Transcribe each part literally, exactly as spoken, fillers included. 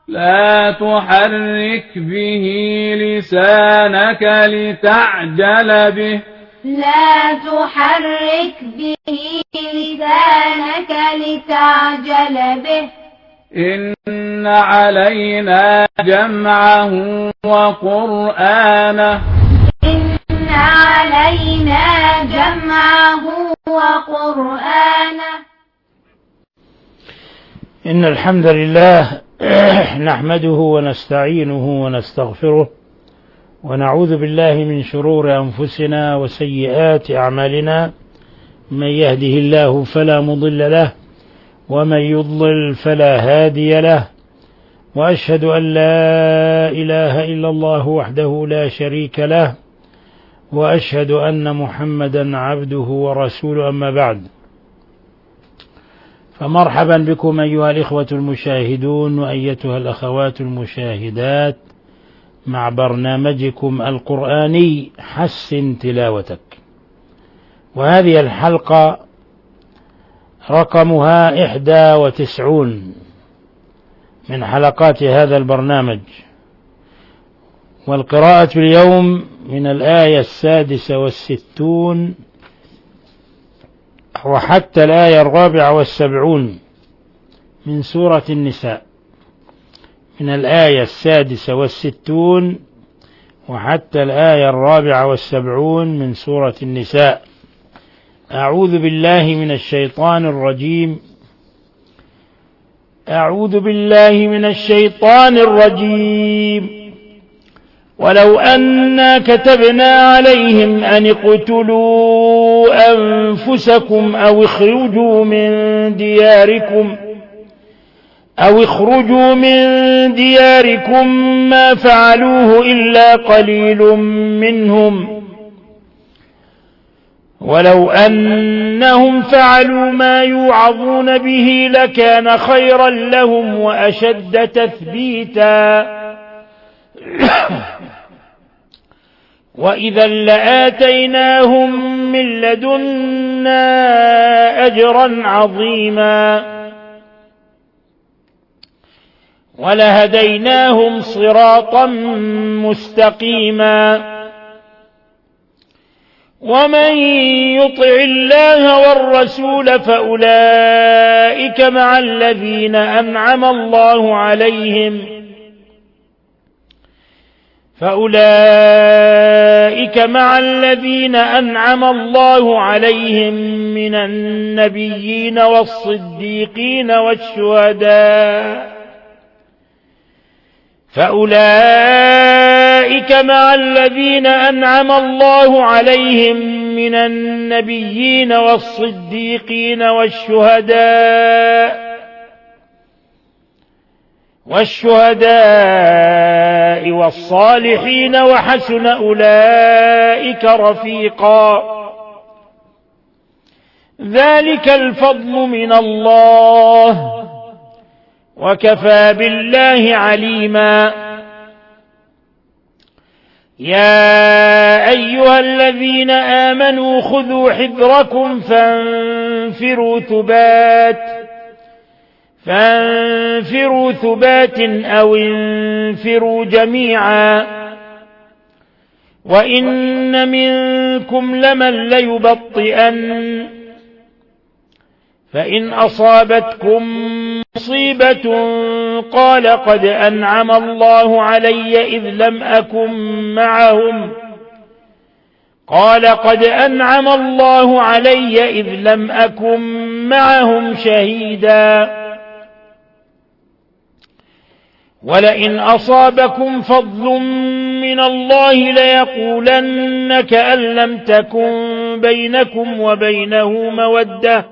لا تحرك به لسانك لتعجل به لا تحرك به لسانك لتعجل به إن علينا جمعه وقرآنه إن علينا جمعه وقرآنه إن الحمد لله نحمده ونستعينه ونستغفره ونعوذ بالله من شرور أنفسنا وسيئات أعمالنا. من يهده الله فلا مضل له ومن يضلل فلا هادي له، وأشهد أن لا إله إلا الله وحده لا شريك له، وأشهد أن محمدا عبده ورسوله. أما بعد، فمرحبا بكم أيها الإخوة المشاهدون وأيتها الأخوات المشاهدات مع برنامجكم القرآني حسن تلاوتك، وهذه الحلقة رقمها إحدى وتسعون من حلقات هذا البرنامج، والقراءة اليوم من الآية السادسة والستون وحتى الآية الرابعة والسبعون من سورة النساء. من الآية السادسة والستون وحتى الآية الرابعة والسبعون من سورة النساء. أعوذ بالله من الشيطان الرجيم أعوذ بالله من الشيطان الرجيم ولو أنا كتبنا عليهم أن اقتلوا أنفسكم أو اخرجوا من دياركم أو اخرجوا من دياركم ما فعلوه إلا قليل منهم ولو أنهم فعلوا ما يوعظون به لكان خيرا لهم وأشد تثبيتا وإذا لآتيناهم من لدنا أجرا عظيما ولهديناهم صراطا مستقيما. ومن يطع الله والرسول فأولئك مع الذين أنعم الله عليهم فأولئك مع الذين أنعم الله عليهم من النبيين والصديقين والشهداء فأولئك مع الذين أنعم الله عليهم من النبيين والصديقين والشهداء والشهداء والصالحين وحسن أولئك رفيقا. ذلك الفضل من الله وكفى بالله عليما. يا أيها الذين آمنوا خذوا حذركم فانفروا ثبات فانفروا ثبات أو انفروا جميعا وإن منكم لمن ليبطئن فإن أصابتكم مصيبة قال قد أنعم الله علي إذ لم أكن معهم قال قد أنعم الله علي إذ لم أكن معهم شهيدا ولئن أصابكم فضل من الله ليقولن كأن لم تكن بينكم وبينه مودة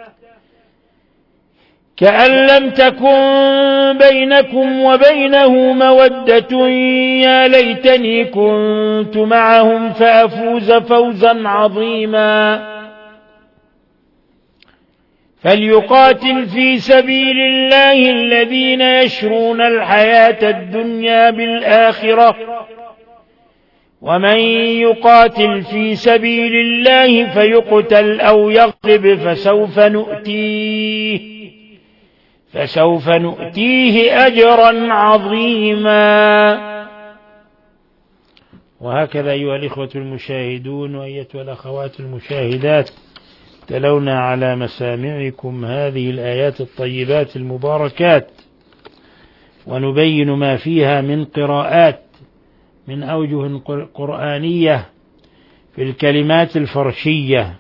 كأن لم تكن بينكم وبينه مودة يا ليتني كنت معهم فأفوز فوزا عظيما. فليقاتل في سبيل الله الذين يشرون الحياة الدنيا بالآخرة ومن يقاتل في سبيل الله فيقتل أو يغلب فسوف نؤتيه فسوف نؤتيه أجرا عظيما. وهكذا أيها الإخوة المشاهدون وأيتها الأخوات المشاهدات، تلونا على مسامعكم هذه الآيات الطيبات المباركات، ونبين ما فيها من قراءات من أوجه قرآنية في الكلمات الفرشية.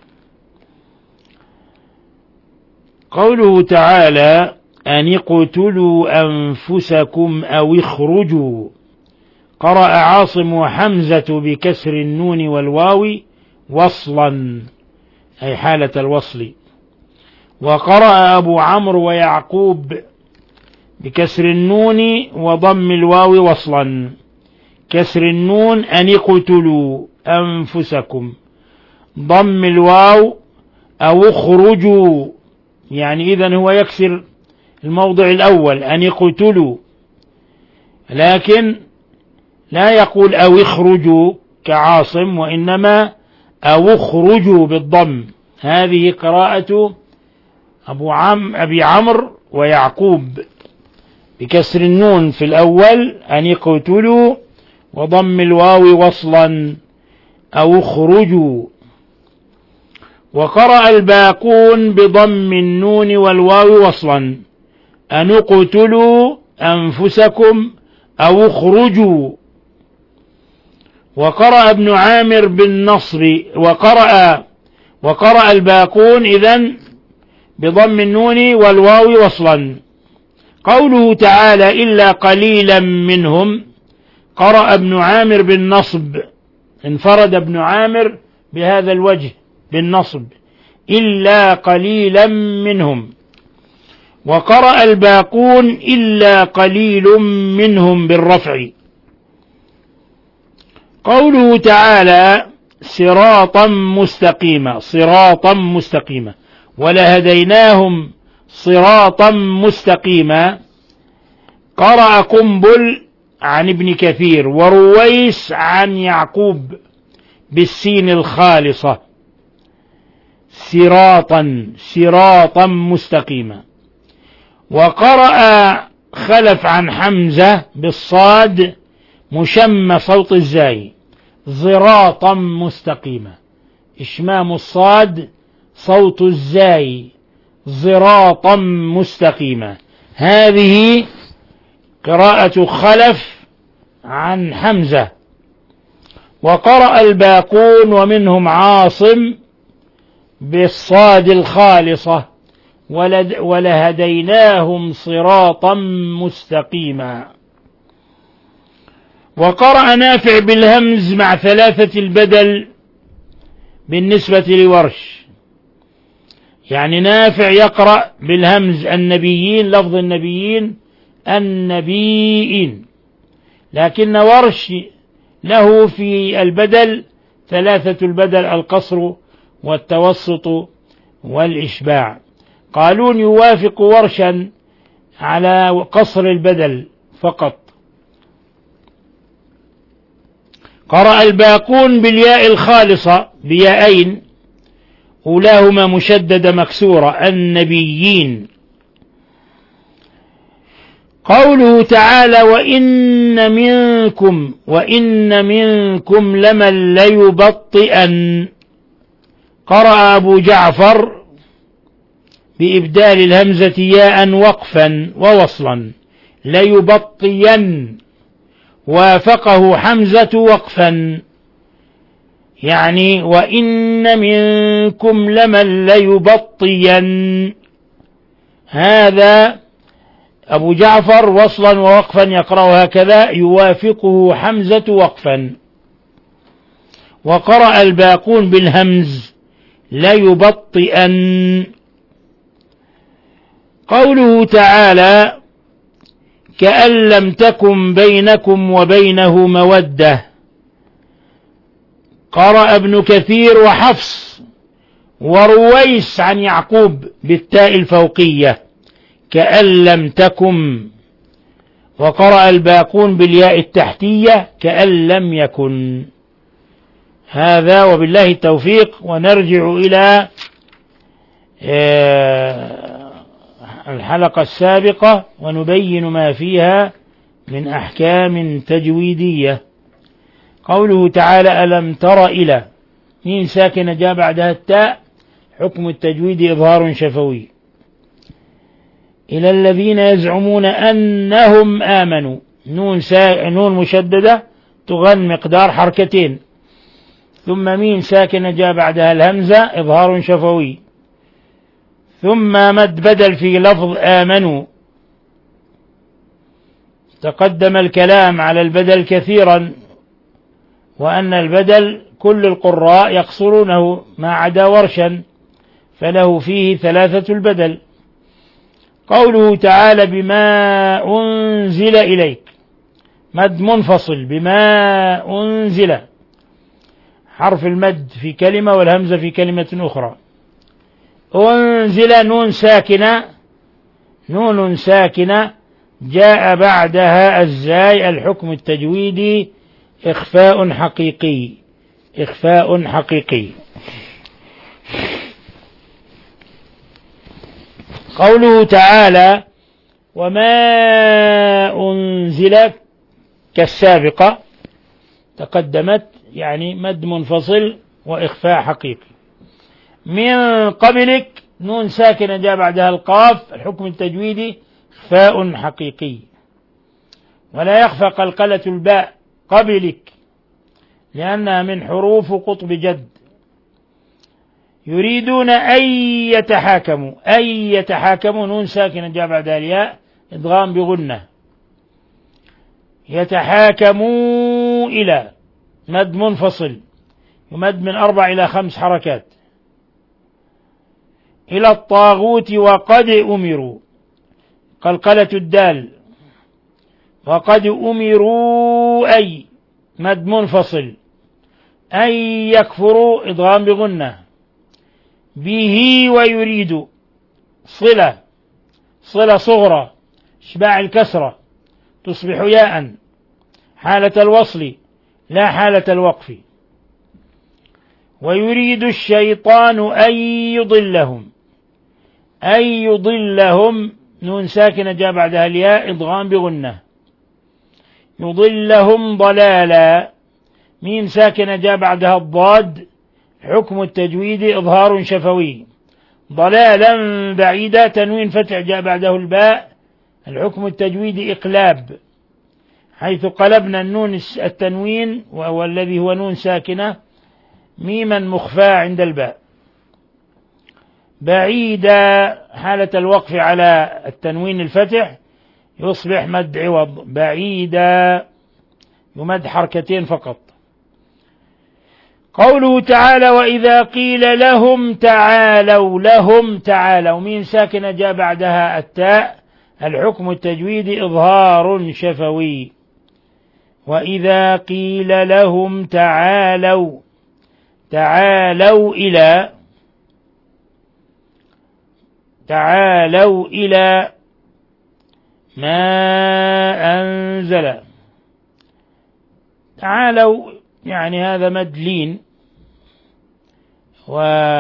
قوله تعالى: أن اقتلوا أنفسكم أو اخرجوا، قرأ عاصم وحمزة بكسر النون والواو وصلا أي حالة الوصل، وقرأ أبو عمرو ويعقوب بكسر النون وضم الواو وصلا. كسر النون أن اقتلوا أنفسكم، ضم الواو أو اخرجوا، يعني إذن هو يكسر الموضع الأول أن اقتلوا، لكن لا يقول أو اخرجوا كعاصم، وإنما أو اخرجوا بالضم. هذه قراءة أبو عم أبي عمرو ويعقوب بكسر النون في الأول أن اقتلوا وضم الواو وصلا أو اخرجوا. وقرأ الباقون بضم النون والواو وصلا أن اقتلوا أنفسكم أو اخرجوا. وقرأ ابن عامر بالنصر وقرأ وقرأ الباقون إذن بضم النون والواو وصلا. قوله تعالى: إلا قليلا منهم، قرأ ابن عامر بالنصب، انفرد ابن عامر بهذا الوجه بالنصب، إلا قليلا منهم. وقرأ الباقون إلا قليل منهم بالرفع. قوله تعالى: صراطا مستقيما، صراطا مستقيما، ولهديناهم صراطا مستقيما، قرأ قنبل عن ابن كثير ورويس عن يعقوب بالسين الخالصة، صراطا صراطا مستقيما. وقرأ خلف عن حمزة بالصاد مشم صوت الزاي، زراطا مستقيما، إشمام الصاد صوت الزاي، زراطا مستقيما. هذه قراءة خلف عن حمزة. وقرأ الباقون ومنهم عاصم بالصاد الخالصة، ولهديناهم صراطا مستقيما. وقرأ نافع بالهمز مع ثلاثة البدل بالنسبة لورش، يعني نافع يقرأ بالهمز النبيين، لفظ النبيين النبيين، لكن ورش له في البدل ثلاثة البدل: القصر والتوسط والإشباع. قالون يوافق ورشا على قصر البدل فقط. قرأ الباقون بالياء الخالصة بياءين، أولاهما مشددة مكسورة، النبيين. قوله تعالى: وإن منكم وإن منكم لمن ليبطئن، قرأ أبو جعفر بإبدال الهمزة ياء وقفا ووصلا، ليبطين، وافقه حمزة وقفا، يعني وإن منكم لمن ليبطين. هذا أبو جعفر وصلا ووقفا يقرأ هكذا، يوافقه حمزة وقفا. وقرأ الباقون بالهمز ليبطئن. قوله تعالى: كأن لم تكن بينكم وبينه مودة، قرأ ابن كثير وحفص ورويس عن يعقوب بالتاء الفوقية، كأن لم تكن. وقرأ الباقون بالياء التحتية، كأن لم يكن. هذا وبالله التوفيق. ونرجع إلى الحلقة السابقة ونبين ما فيها من أحكام تجويدية. قوله تعالى ألم تر إلى، ميم ساكنة جاء بعدها التاء، حكم التجويد إظهار شفوي. إلى الذين يزعمون أنهم آمنوا، نون, سا... نون مشددة تغن مقدار حركتين، ثم ميم ساكنة جاء بعدها الهمزة إظهار شفوي، ثم مد بدل في لفظ آمنوا. تقدم الكلام على البدل كثيرا، وأن البدل كل القراء يقصرونه ما عدا ورشا، فله فيه ثلاثة البدل. قوله تعالى بما أنزل إليك، مد منفصل، بما أنزل، حرف المد في كلمة والهمزة في كلمة أخرى. أنزل نون ساكنة، نون ساكنة جاء بعدها الزاي، الحكم التجويدي إخفاء حقيقي، إخفاء حقيقي. قوله تعالى وما أنزل كالسابقة تقدمت، يعني مد منفصل وإخفاء حقيقي. من قبلك نون ساكنة جاء بعدها القاف، الحكم التجويدي إخفاء حقيقي. ولا يخفى قلقلة الباء قبلك لأنها من حروف قطب جد. يريدون أن يتحاكموا، أن يتحاكموا نون ساكنة جاء بعدها الياء إدغام بغنة. يتحاكموا إلى، مد منفصل يمد من أربع إلى خمس حركات. إلى الطاغوت وقد أمروا، قلقلة الدال، وقد أمروا أي، مد منفصل، أن يكفروا إدغام بغنة. به ويريد صلة، صلة صغرى اشباع الكسرة تصبح ياء حالة الوصل لا حالة الوقف. ويريد الشيطان أن يضلهم، أن يضلهم نون ساكنة جاء بعدها الياء إدغام بغنة. يضلهم ضلالا، ميم ساكنة جاء بعدها الضاد، حكم التجويد إظهار شفوي. ضلالا بعيدا تنوين فتح جاء بعده الباء، الحكم التجويد إقلاب، حيث قلبنا النون التنوين وهو الذي هو نون ساكنة ميما مخفى عند الباء. بعيدا حالة الوقف على التنوين الفتح يصبح مد عوض، بعيدا يمد حركتين فقط. قوله تعالى وإذا قيل لهم تعالوا، لهم تعالوا ميم ساكنة جاء بعدها التاء، الحكم التجويدي إظهار شفوي. وإذا قيل لهم تعالوا، تعالوا إلى، تعالوا إلى ما أنزل. تعالوا يعني هذا مد لين، و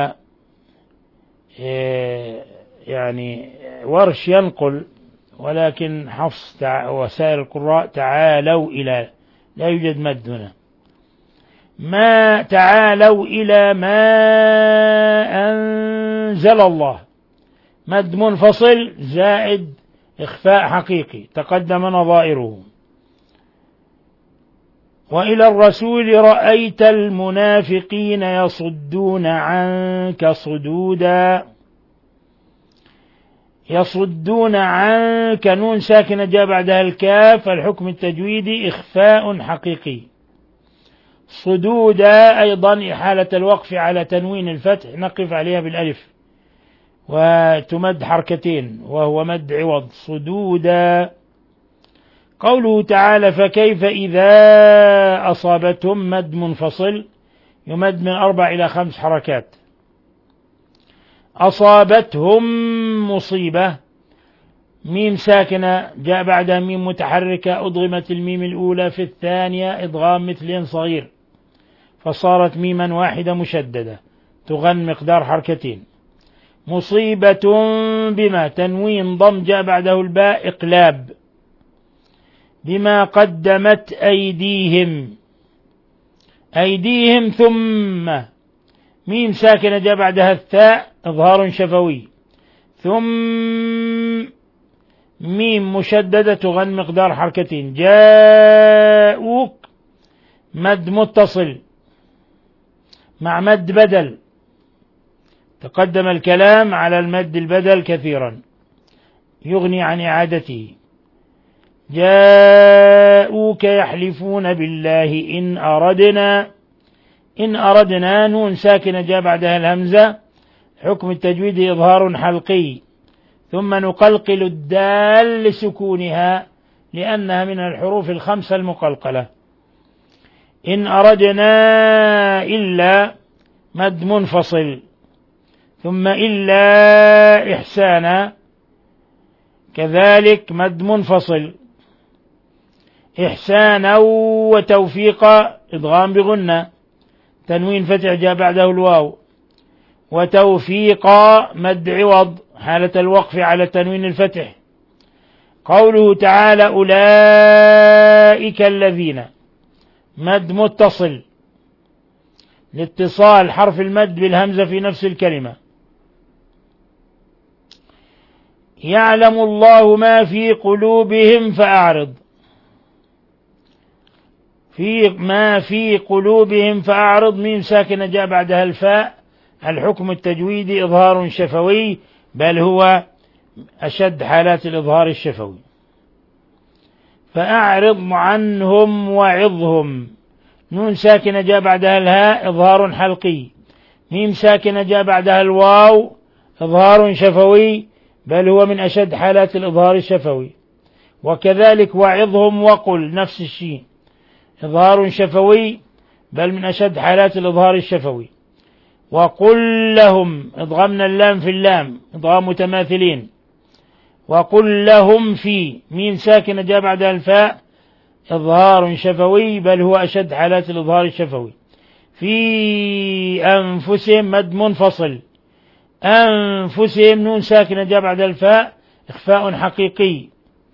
يعني ورش ينقل، ولكن حفص وسائر القراء تعالوا إلى، لا يوجد مد هنا. ما تعالوا إلى ما أنزل الله، مد منفصل زائد إخفاء حقيقي تقدم نظائره. وإلى الرسول رأيت المنافقين يصدون عنك صدودا، يصدون عنك نون ساكنة جاء بعدها الكاف، الحكم التجويدي إخفاء حقيقي. صدودا أيضا إحالة الوقف على تنوين الفتح نقف عليها بالألف وتمد حركتين وهو مد عوض، صدودا. قوله تعالى فكيف إذا أصابتهم، مد منفصل يمد من أربع إلى خمس حركات. أصابتهم مصيبة، ميم ساكنة جاء بعدها ميم متحركة أضغمت الميم الأولى في الثانية إضغام مثل صغير فصارت ميما واحدة مشددة تغن مقدار حركتين. مصيبة بما تنوين ضم جاء بعده الباء إقلاب بما قدمت أيديهم أيديهم ثم ميم ساكنة جاء بعدها الثاء إظهار شفوي ثم ميم مشددة تغن مقدار حركتين جاءوك مد متصل مع مد بدل تقدم الكلام على المد البدل كثيرا يغني عن إعادته جاءوك يحلفون بالله إن أردنا إن أردنا نون ساكنة جاء بعدها الهمزة حكم التجويد إظهار حلقي ثم نقلقل الدال لسكونها لأنها من الحروف الخمسة المقلقلة إن أردنا إلا مد منفصل ثم إلا إحسانا كذلك مد منفصل إحسانا وتوفيقا إدغام بغنة تنوين فتح جاء بعده الواو وتوفيقا مد عوض حالة الوقف على تنوين الفتح قوله تعالى أولئك الذين مد متصل لاتصال حرف المد بالهمزة في نفس الكلمة يعلم الله ما في قلوبهم فأعرض في ما في قلوبهم فأعرض ميم ساكنة جاء بعدها الفاء الحكم التجويدي إظهار شفوي بل هو أشد حالات الإظهار الشفوي فأعرض عنهم وعظهم نون ساكنة جاء بعدها الهاء إظهار حلقي ميم ساكنة جاء بعدها الواو إظهار شفوي بل هو من أشد حالات الإظهار الشفوي وكذلك وعظهم وقل نفس الشيء إظهار شفوي بل من أشد حالات الإظهار الشفوي وقل لهم إضغمنا اللام في اللام إضغام متماثلين وقل لهم في ميم ساكنة جاء بعدها الفاء إظهار شفوي بل هو أشد حالات الإظهار الشفوي في أنفسهم مد منفصل أنفسهم نون ساكنة جاء بعدها الفاء إخفاء حقيقي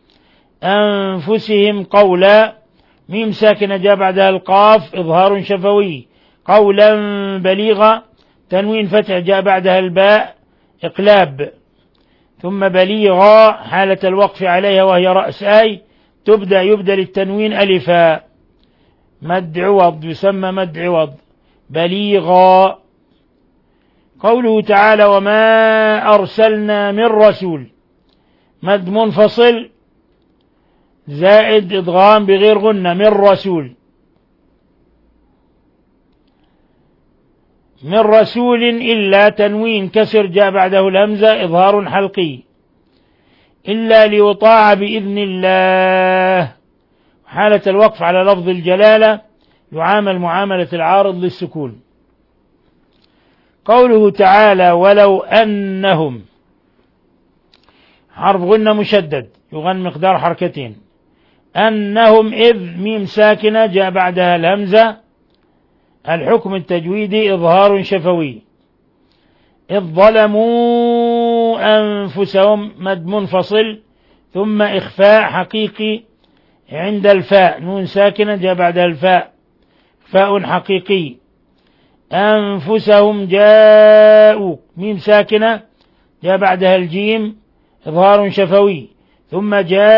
أنفسهم قولا ميم ساكنة جاء بعدها القاف إظهار شفوي قولا بليغا تنوين فتح جاء بعدها الباء إقلاب ثم بليغا حالة الوقف عليها وهي رأس آي تبدأ يبدل التنوين ألفا مد عوض يسمى مد عوض بليغا قوله تعالى وما أرسلنا من رسول مد منفصل زائد إدغام بغير غنة من رسول من رسول إلا تنوين كسر جاء بعده الهمزة إظهار حلقي إلا ليطاع بإذن الله حالة الوقف على لفظ الجلالة يعامل معاملة العارض للسكون قوله تعالى ولو أنهم حرف غنة مشدد يغن مقدار حركتين أنهم إذ ميم ساكنة جاء بعدها الهمزة الحكم التجويدي إظهار شفوي إذ ظلموا أنفسهم مد منفصل ثم إخفاء حقيقي عند الفاء نون ساكنة جاء بعدها الفاء فاء حقيقي أنفسهم جاءوا ميم ساكنة جاء بعدها الجيم إظهار شفوي ثم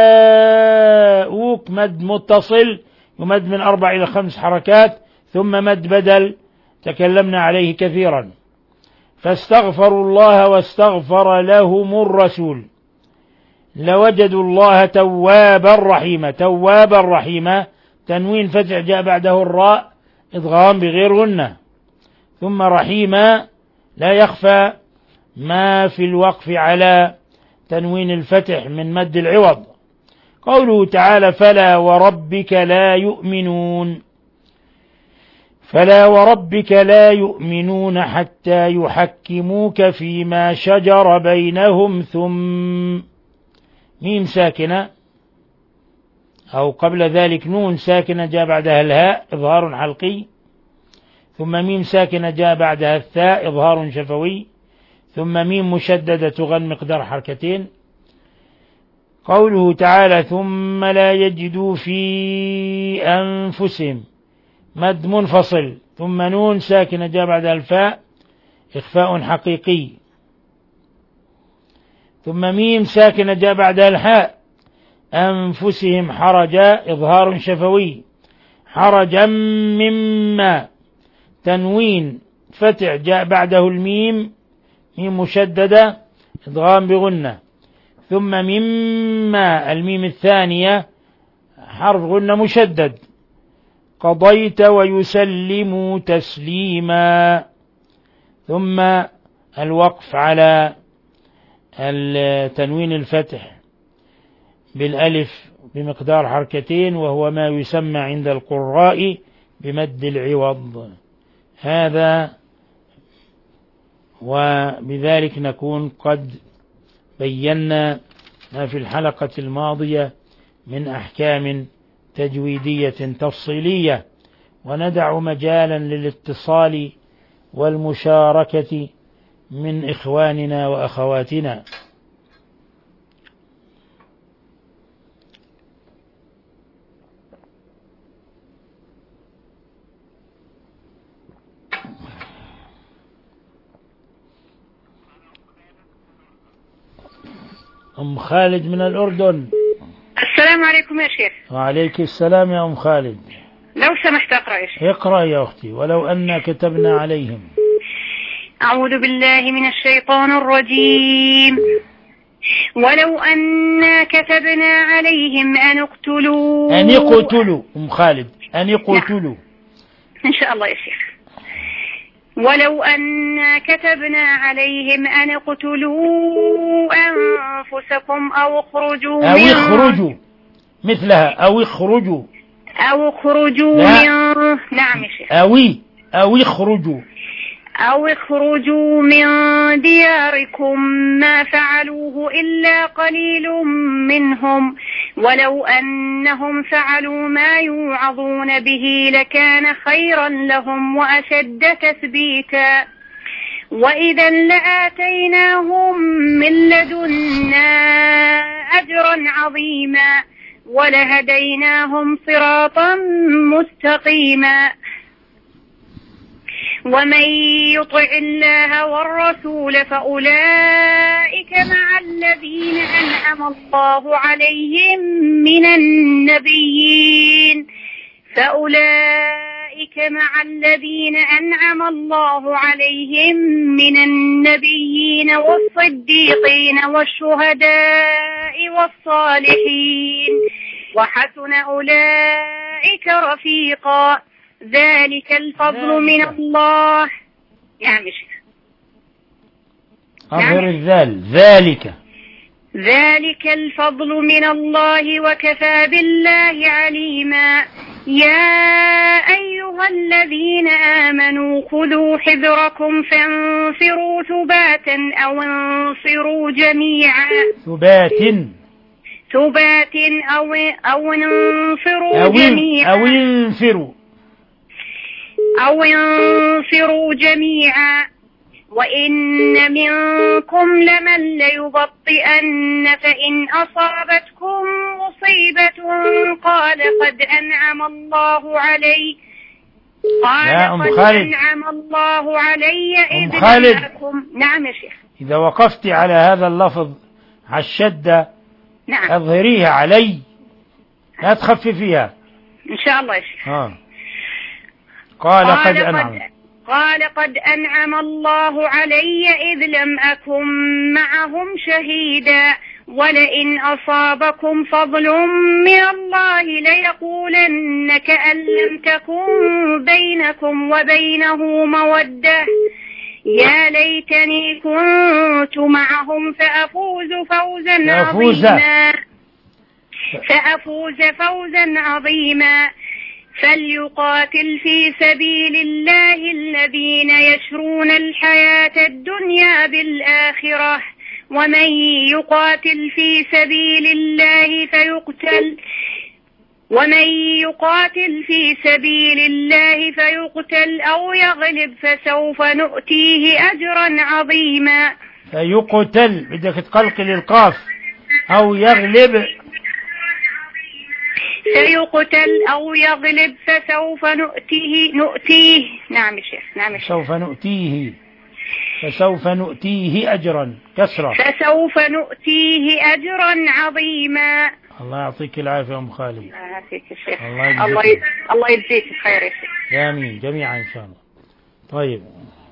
جاءوك مد متصل يمد من أربع إلى خمس حركات ثم مد بدل تكلمنا عليه كثيرا فاستغفروا الله واستغفر لهم الرسول لوجدوا الله توابا رحيما توابا رحيما تنوين فتح جاء بعده الراء إدغام بغير غنة ثم رحيما لا يخفى ما في الوقف على تنوين الفتح من مد العوض قوله تعالى فلا وربك لا يؤمنون فلا وربك لا يؤمنون حتى يحكموك فيما شجر بينهم ثم ميم ساكنة أو قبل ذلك نون ساكنة جاء بعدها الهاء إظهار حلقي ثم ميم ساكنة جاء بعدها الثاء إظهار شفوي ثم ميم مشددة تغن مقدار حركتين. قوله تعالى ثم لا يجدوا في أنفسهم مد منفصل، ثم نون ساكنة جاء بعد الفاء إخفاء حقيقي، ثم ميم ساكنة جاء بعد الحاء أنفسهم حرجا إظهار شفوي، حرجا مما تنوين فتح جاء بعده الميم ميم مشددة إدغام بغنة، ثم مما الميم الثانية حرف غنة مشدد، قضيت ويسلموا تسليما، ثم الوقف على التنوين الفتح بالألف بمقدار حركتين، وهو ما يسمى عند القراء بمد العوض. هذا وبذلك نكون قد بينا ما في الحلقة الماضية من أحكام تجويدية تفصيلية، وندع مجالا للاتصال والمشاركة من إخواننا وأخواتنا. أم خالد من الأردن. السلام عليكم يا شيخ. وعليك السلام يا أم خالد. لو سمحت أقرأ يا شيخ. اقرأ يا أختي. ولو أنا كتبنا عليهم. أعوذ بالله من الشيطان الرجيم. ولو أنا كتبنا عليهم أن اقتلوا أن يقتلوا أم خالد أن يقتلوا. إن شاء الله يا شيخ. ولو أنا كتبنا عليهم أن اقتلوا أنفسكم أو اخرجوا أو اخرجوا مثلها أو اخرجوا أو اخرجوا من نعم يا شيخ. أوي أو اخرجوا أو اخرجوا من دياركم ما فعلوه إلا قليل منهم ولو أنهم فعلوا ما يوعظون به لكان خيرا لهم وأشد تثبيتا وإذا لآتيناهم من لدنا أجرا عظيما ولهديناهم صراطا مستقيما ومن يطع الله والرسول فأولئك مع الذين أنعم الله عليهم من النبيين فأولئك مع الذين أنعم الله عليهم من النبيين والصديقين والشهداء والصالحين وحسن أولئك رفيقا ذلك الفضل من الله. نعم يا شيخ. أظهر الذال. ذلك ذلك الفضل من الله وكفى بالله عليما. يا أيها الذين آمنوا خذوا حذركم فانفروا ثباتا أو انفروا جميعا. ثبات ثبات أو أو انفروا أو جميعا أو انفروا أو انفروا جميعا وإن منكم لمن ليبطئن فإن أصابتكم مصيبة قال قد أنعم الله علي قال قد أنعم الله علي إذ لم أكن. نعم يا شيخ. إذا وقفت على هذا اللفظ على الشدة نعم أظهريها علي لا تخففيها إن شاء الله يا شيخ. آه. قال, قال قد أنعم قال قد أنعم الله علي إذ لم أكن معهم شهيدا ولئن أصابكم فضل من الله ليقولن كأن لم تكن بينكم وبينه مودة يا ليتني كنت معهم فأفوز فوزا عظيما فأفوز فوزا عظيما فليقاتل في سبيل الله الذين يشرون الحياة الدنيا بالآخرة ومن يقاتل في سبيل الله فيقتل ومن يقاتل في سبيل الله فيقتل أو يغلب فسوف نؤتيه أجرا عظيما. فيقتل بدك تقلقل القاف، أو يغلب سيقتل أو يغلب فسوف نؤتيه نؤتيه نعم يا شيخ. نعم يا شيخ. سوف نؤتيه فسوف نؤتيه أجرا كسرة فسوف نؤتيه أجرا عظيما. الله يعطيك العافية أم خالد. الله يعافيك يا شيخ. الله الله يجزيك الله يجزيك بخير يا شيخ. آمين جميعا إن شاء الله. طيب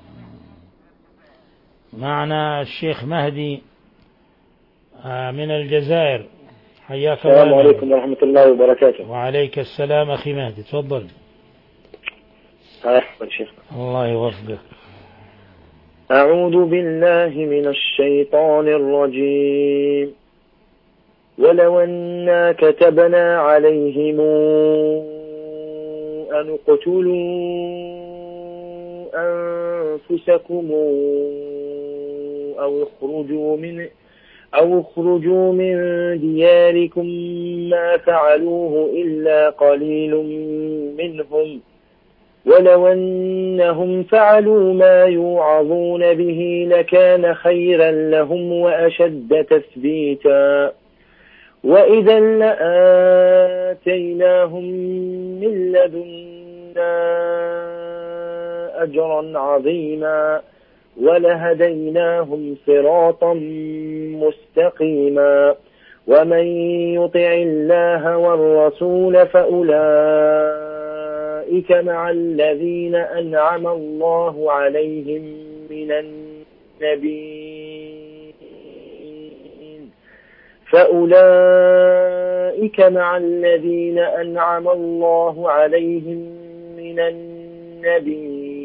معنا الشيخ مهدي من الجزائر، حياك الله. السلام عليكم ورحمة الله وبركاته. وعليك السلام أخي مهدي، تفضل. أحسن شيخ. الله يوفقك. أعوذ بالله من الشيطان الرجيم. ولو أنا كتبنا عليهم أن اقتلوا أنفسكم أو اخرجوا من أو اخرجوا من دياركم ما فعلوه إلا قليل منهم ولو أنهم فعلوا ما يوعظون به لكان خيرا لهم وأشد تثبيتا وإذا لآتيناهم من لدنا أجرا عظيما ولهديناهم صراطا مستقيما ومن يطع الله والرسول فأولئك مع الذين أنعم الله عليهم من النبيين فأولئك مع الذين أنعم الله عليهم من النبيين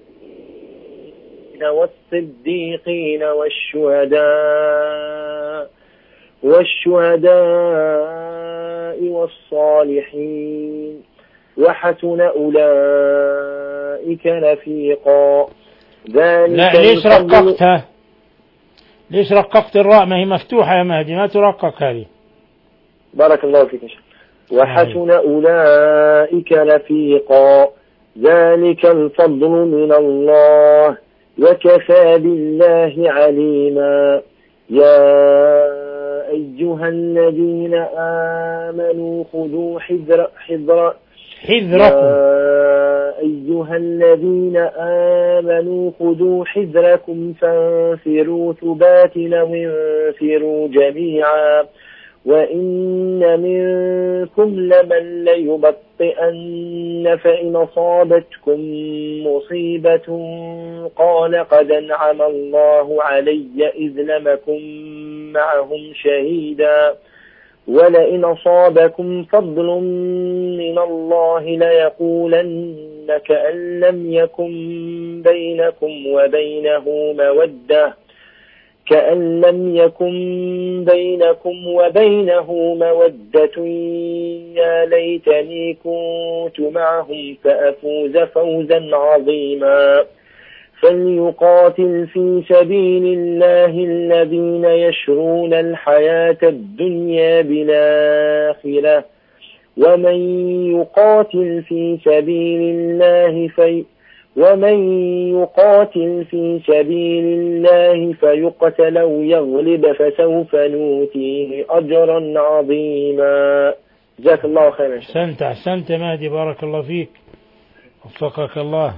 والصديقين والشهداء والشهداء والصالحين وحسن أولئك رفيقا. لا ليش رققتها؟ ليش رققت الراء؟ ما هي مفتوحة يا مهدي، ما ترقق هذه. بارك الله فيك. وحسن أولئك رفيقا ذلك الفضل من الله وكفى بالله عليما. يا أيها الذين آمنوا خذوا حذر حذر حذركم يا أيها الذين آمنوا خذوا حذركم فانفروا ثبات وانفروا جميعا وإن منكم لمن ليبطئن فإن أصابتكم مصيبة قال قد أنعم الله علي إذ لم أكن معهم شهيدا ولئن أصابكم فضل من الله ليقولن كأن لم يكن بينكم وبينه مودة كأن لم يكن بينكم وبينه مودة يا ليتني كنت معهم فأفوز فوزا عظيما. فليقاتل في سبيل الله الذين يشرون الحياة الدنيا بالآخرة ومن يقاتل في سبيل الله في ومن يقاتل في سبيل الله فيقتل أو يغلب فسوف نؤتيه أجرا عظيما. جزاك الله خيرا. أحسنت أحسنت مهدي، بارك الله فيك، وفقك الله.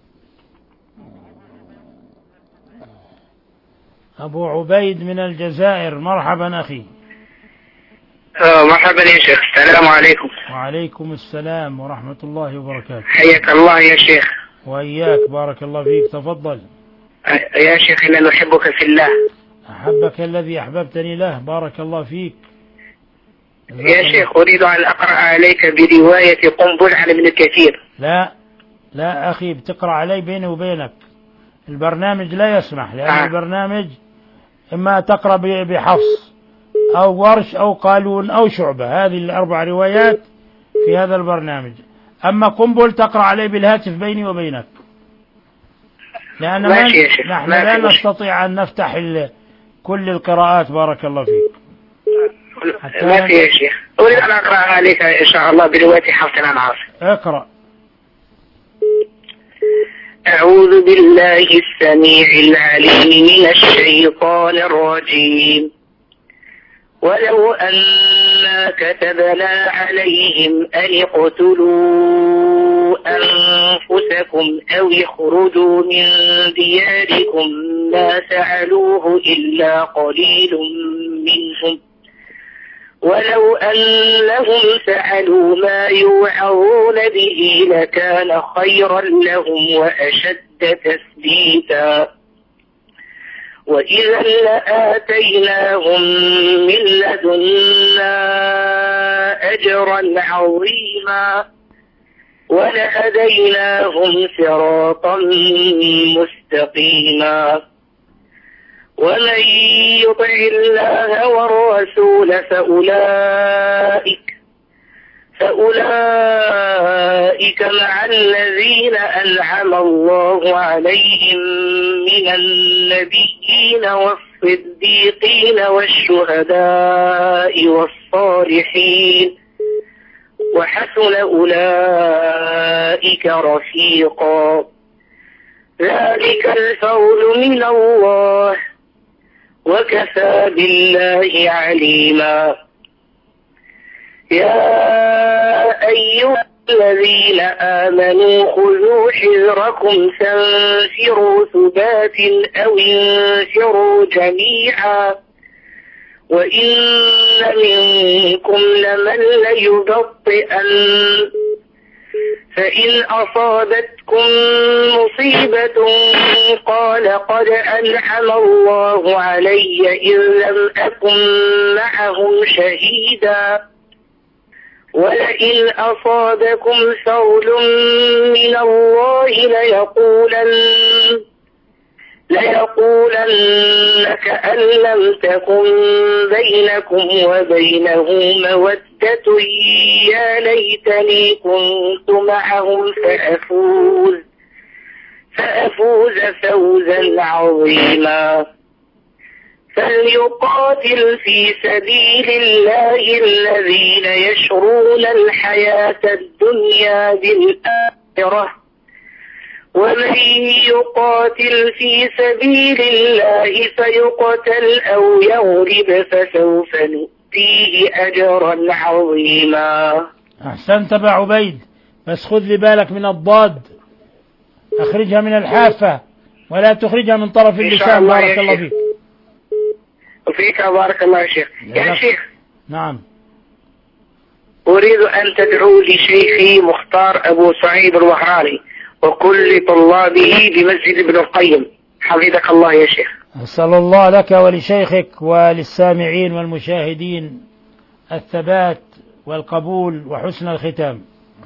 أبو عبيد من الجزائر، مرحبا أخي. آه مرحبا يا شيخ، السلام عليكم. وعليكم السلام ورحمة الله وبركاته. حياك الله يا شيخ. وإياك، بارك الله فيك، تفضل. يا شيخ إنا نحبك في الله. أحبك الذي أحببتني له، بارك الله فيك. يا شيخ أريد أن أقرأ عليك برواية قنبل عن ابن كثير. لا لا أخي، بتقرأ علي بيني وبينك، البرنامج لا يسمح، لأن آه. البرنامج إما تقرأ بحفص أو ورش أو قالون أو شعبة، هذه الأربع روايات في هذا البرنامج. أما قنبل تقرأ عليه بالهاتف بيني وبينك، لأن نحن لا نستطيع أن نفتح كل القراءات. بارك الله فيك. ما في يا شيخ. أريد أن أقرأ عليك إن شاء الله برواية حفص عن عاصم. اقرأ. أعوذ بالله السميع العليم من الشيطان الرجيم. ولو أنا كتبنا عليهم أن اقتلوا أنفسكم أو اخرجوا من دياركم ما فعلوه إلا قليل منهم ولو أنهم فعلوا ما يوعظون به لكان خيرا لهم وأشد تثبيتا وإذا لآتيناهم من لدنا أجرا عظيما ولهديناهم صراطا مستقيما ومن يطع الله والرسول فأولئك فأولئك مع الذين أنعم الله عليهم من النبيين والصديقين والشهداء والصالحين وحسن أولئك رفيقا ذلك الفضل من الله وكفى بالله عليما يا أيها الذين آمنوا خذوا حذركم فانفروا ثبات أو انفروا جميعا وإن منكم لمن ليبطئن فإن أصابتكم مصيبة قال قد أنعم الله علي إذ لم أكن معهم شهيدا ولئن أصابكم فضل من الله ليقولن ليقولن كأن لم تكن بينكم وبينه مودة يا ليتني كنت معهم فأفوز فأفوز فوزا عظيما فليقاتل في سبيل الله الذين يشرون الحياة الدنيا بالآخرة ومن يقاتل في سبيل الله فيقتل أو يغلب فسوف نؤتيه أجرا عظيما. أحسنت أبا عبيد، بس خذ لي بالك من الضاد، أخرجها من الحافة ولا تخرجها من طرف اللسان. بارك الله فيك. وفيك بارك الله يا شيخ. يا شيخ نعم، أريد أن تدعو لشيخي مختار أبو سعيد الوهراني وكل طلابه بمسجد ابن القيم حفظك الله يا شيخ. أسأل الله لك ولشيخك وللسامعين والمشاهدين الثبات والقبول وحسن الختام.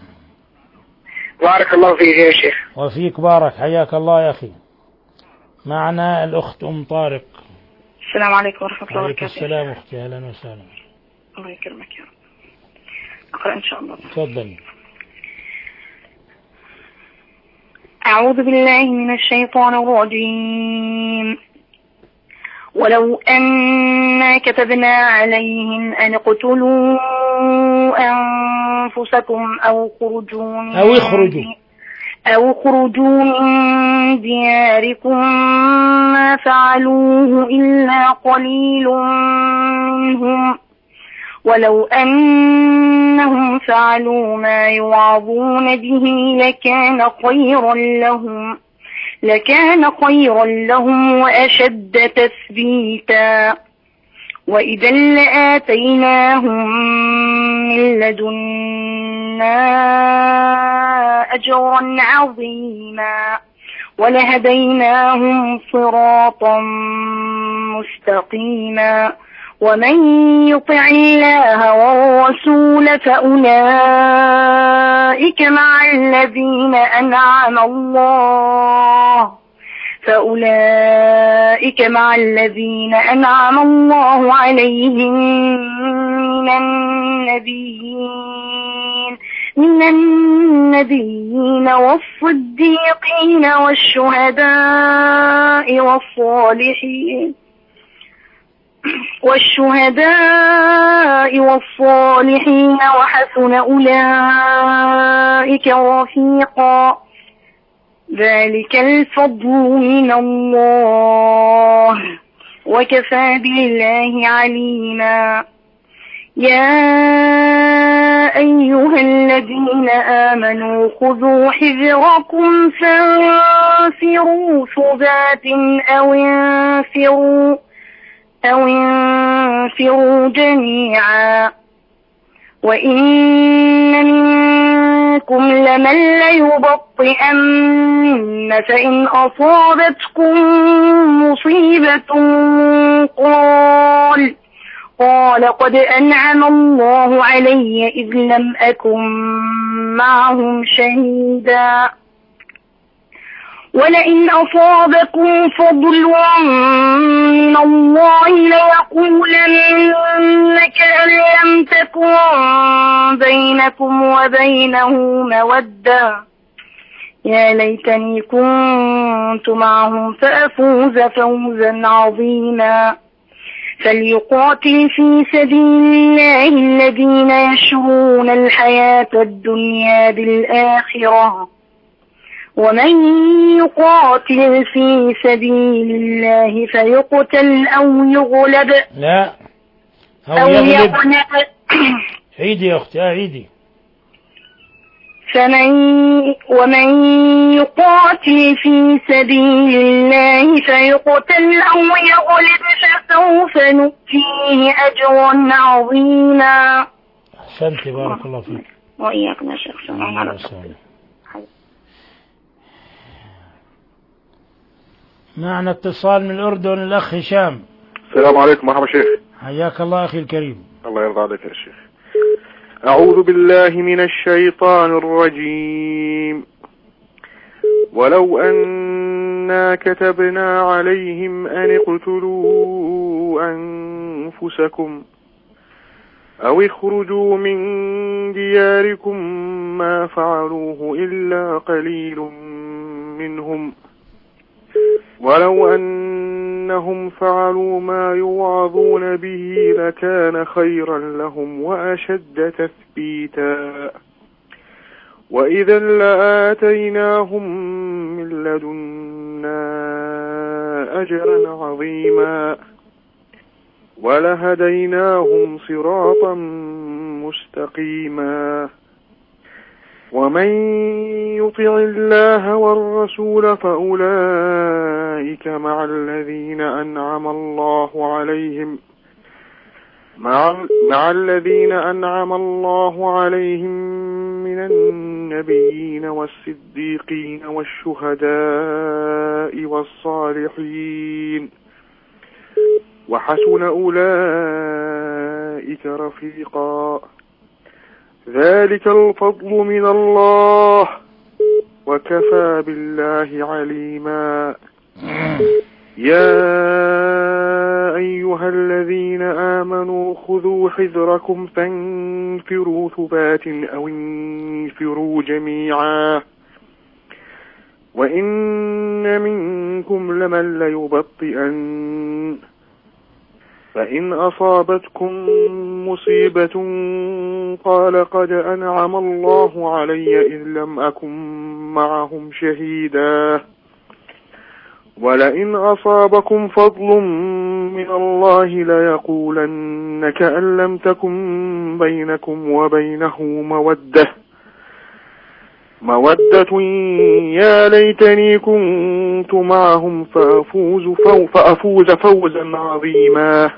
بارك الله فيك يا شيخ. وفيك بارك، حياك الله يا أخي. معنا الأخت أم طارق. السلام عليكم ورحمة الله وبركاته. السلام أختي، أهلا وسهلا. الله يكرمك يا رب. أقرأ إن شاء الله. تفضل. أعوذ بالله من الشيطان الرجيم. ولو أنا كتبنا عليهم أن اقتلوا أنفسكم أو خرجوا أو اخرجوا أو خرجوا من دياركم ما فعلوه إلا قليل منهم ولو أنهم فعلوا ما يوعظون به لكان خيرا لهم لكان خيرا لهم وأشد تثبيتا وإذا لآتيناهم من لدنا أجرا عظيما ولهديناهم صراطا مستقيما ومن يطع الله والرسول فأولئك مع الذين أنعم الله فأولئك مع الذين أنعم الله عليهم من النبيين من النبيين والصديقين والشهداء والصالحين والشهداء والصالحين وحسن أولئك رفيقا ذلك الفضل من الله وكفى بالله عليما. يا أيها الذين آمنوا خذوا حذركم فانفروا ثبات أو انفروا أو انفروا جميعا وإن منكم لمن ليبطئن فإن أصابتكم مصيبة قال قال قد أنعم الله علي إذ لم أكن معهم شهيدا ولئن أصابكم فضل من الله ليقولن كأن لم تكن بينكم وبينه مودة يا ليتني كنت معهم فأفوز فوزا عظيما. فليقاتل في سبيل الله الذين يشرون الحياة الدنيا بالآخرة ومن يقاتل في سبيل الله فيقتل أو يغلب لا أو, أو يغلب, يغلب عيدي يا أختي عيدي فمن ومن يقاتل في سبيل الله فيقتل أو يغلب فسوف نؤتيه أجرا عظيما. أحسنت بارك الله فيك. وإياكم يا شيخ. معنا اتصال من الأردن الأخ هشام. السلام عليكم مرحبا شيخ. حياك الله أخي الكريم. الله يرضى عليك يا شيخ. أعوذ بالله من الشيطان الرجيم. ولو أنا كتبنا عليهم أن اقتلوا أنفسكم أو اخرجوا من دياركم ما فعلوه إلا قليل منهم ولو أنهم فعلوا ما يوعظون به لكان خيرا لهم وأشد تثبيتا وإذا لآتيناهم من لدنا أجرا عظيما ولهديناهم صراطا مستقيما. ومن يطع الله والرسول فأولئك مع الذين أنعم الله عليهم مع, مع الذين أنعم الله عليهم من النبيين والصديقين والشهداء والصالحين وحسن أولئك رفيقا ذلك الفضل من الله وكفى بالله عليما. يا أيها الذين آمنوا خذوا حذركم فانفروا ثبات أو انفروا جميعا وإن منكم لمن ليبطئن فإن أصابتكم مصيبة قال قد أنعم الله علي إذ لم أكن معهم شهيدا ولئن أصابكم فضل من الله ليقولن كأن لم تكن بينكم وبينه مودة مودة يا ليتني كنت معهم فأفوز, فو فأفوز فوزا عظيما.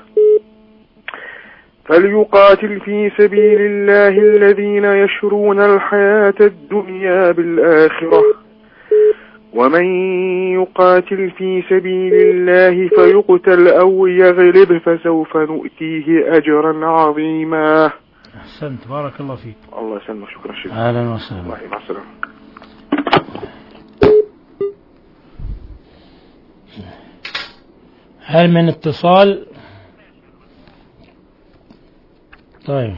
فليقاتل في سبيل الله الذين يشرون الحياة الدنيا بالآخرة ومن يقاتل في سبيل الله فيقتل أو يغلب فسوف نؤتيه أجرا عظيما. أحسنت بارك الله فيك. الله يسلمك. شكرا شيخ. أهلا وسهلا. الله مع السلامة. هل من اتصال؟ طيب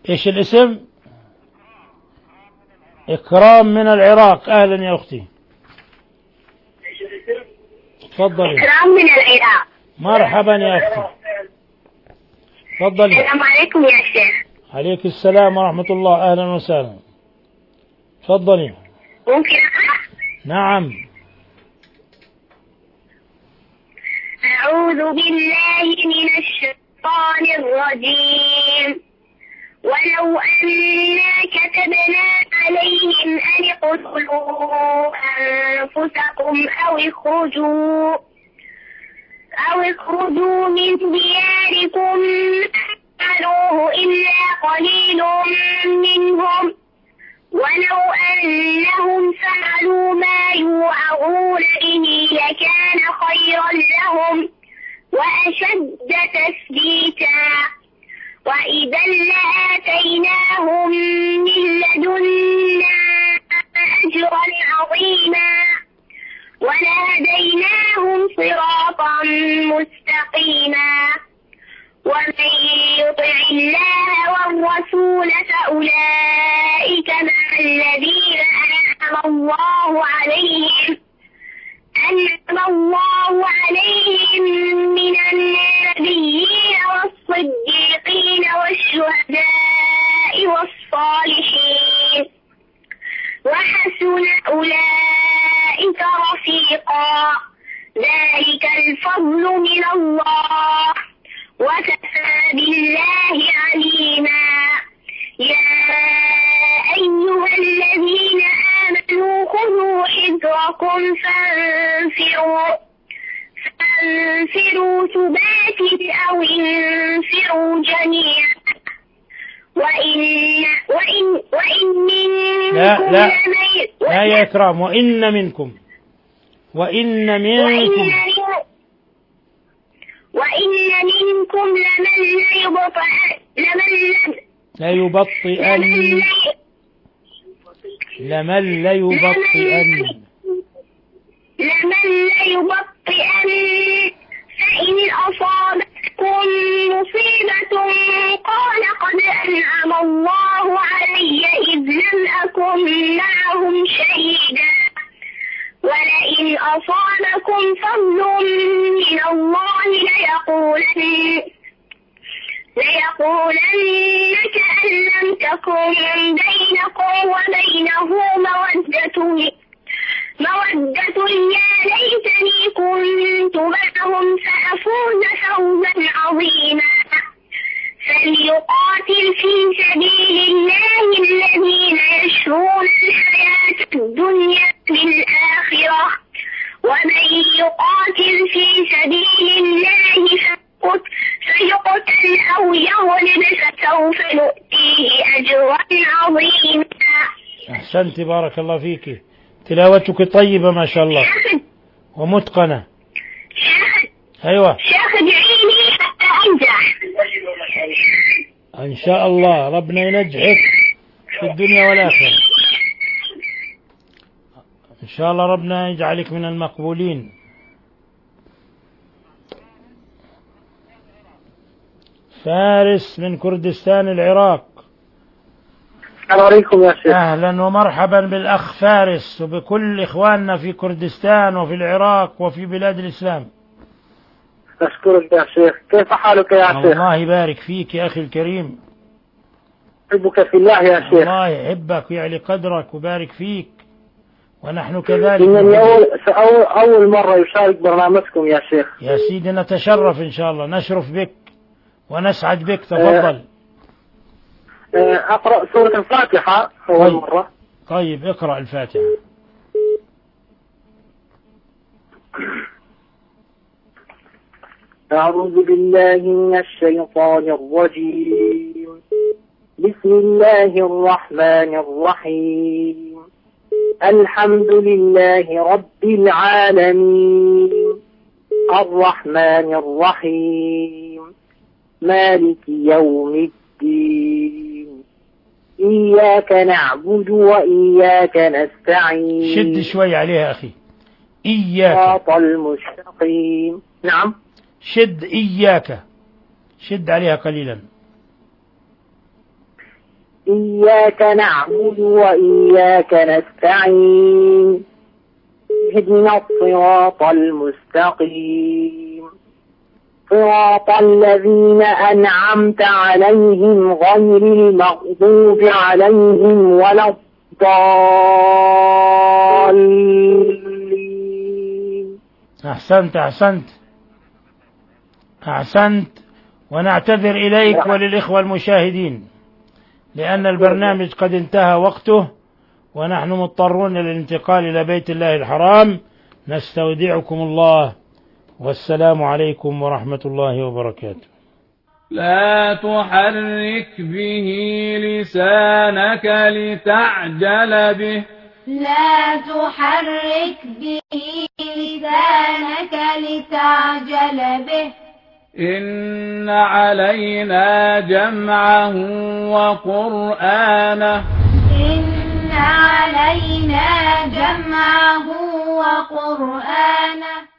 إيش الاسم؟ إكرام من العراق. أهلا يا أختي، تفضلي. إكرام من العراق. مرحبا يا أختي، تفضلي. السلام عليكم يا شيخ. عليك السلام ورحمة الله، أهلا وسهلا، تفضلي. ممكن أقرأ؟ نعم. أعوذ بالله من الشيطان الرجيم. ولو أنا كتبنا عليهم أن اقتلوا أنفسكم أو اخرجوا أو اخرجوا من دياركم فعلوه إلا قليل منهم ولو أنهم فعلوا ما يوعظون به لكان خيرا لهم وأشد تثبيتا وإذا لآتيناهم من لدنا أجرا عظيما ولهديناهم صراطا مستقيما ومن يطع الله والرسول فأولئك مع الذين أنعم الله عليهم أنعم الله عليهم من النبيين والصديقين والشهداء والصالحين وحسن أولئك رفيقا ذلك الفضل من الله وكفى بالله عليما يا أيها الذين آمنوا خذوا حذركم فانفروا فانفروا ثبات أو انفروا جميعا وإن وإن وإن منكم لا لا لا يا إكرام، وإن منكم وإن منكم وإن منكم لمن ليبطئن لمن لا يبطئن لمن ليبطئن لمن ليبطئن فإن أصابتكم مصيبة قال قد أنعم الله علي إذ لم أكن معهم شهيدا ولئن أصابكم فضل من الله ليقولن ليقولن كأن لم تكن بينكم وبينه مودة مودة يا ليتني كنت معهم فأفوز فوزا عظيما فليقاتل في سبيل الله الذين يشرون الحياة الدنيا بالآخرة ومن يقاتل في سبيل الله فيقتل أو يغلب فسوف نؤتيه أجرا عظيما. أحسنت، بارك الله فيك، تلاوتك طيبة ما شاء الله ومتقنة. شيخ أيوة شيخ ادعيني حتى أنجح إن شاء الله، ربنا ينجحك في الدنيا والآخرة إن شاء الله، ربنا يجعلك من المقبولين. فارس من كردستان العراق. السلام عليكم يا شيخ. أهلا ومرحبا بالأخ فارس وبكل إخواننا في كردستان وفي العراق وفي بلاد الإسلام. أشكرك يا شيخ. كيف حالك يا شيخ؟ الله يبارك فيك يا أخي الكريم. أحبك في الله يا شيخ. الله يحبك ويعلي قدرك وبارك فيك ونحن كذلك. إنني أول, أول, أول مرة يشارك برنامجكم يا شيخ. يا سيدي نتشرف إن شاء الله، نشرف بك ونسعد بك. تفضل. أقرأ سورة الفاتحة أول طيب. مرة. طيب اقرأ الفاتحة. أعوذ بالله من الشيطان الرجيم. بسم الله الرحمن الرحيم. الحمد لله رب العالمين الرحمن الرحيم مالك يوم الدين إياك نعبد وإياك نستعين. شد شوي عليها أخي. إياك. صراط المستقيم. نعم. شد إياك، شد عليها قليلا. إياك نعبد وإياك نستعين اهدنا الصراط المستقيم صراط الذين أنعمت عليهم غير المغضوب عليهم ولا الضالين. أحسنت أحسنت أحسنت ونعتذر إليك وللإخوة المشاهدين لأن البرنامج قد انتهى وقته ونحن مضطرون للانتقال إلى بيت الله الحرام. نستودعكم الله والسلام عليكم ورحمة الله وبركاته. لا تحرك به لسانك لتعجل به لا تحرك به لسانك لتعجل به إن علينا جمعه وقرآنه إن علينا جمعه وقرآنه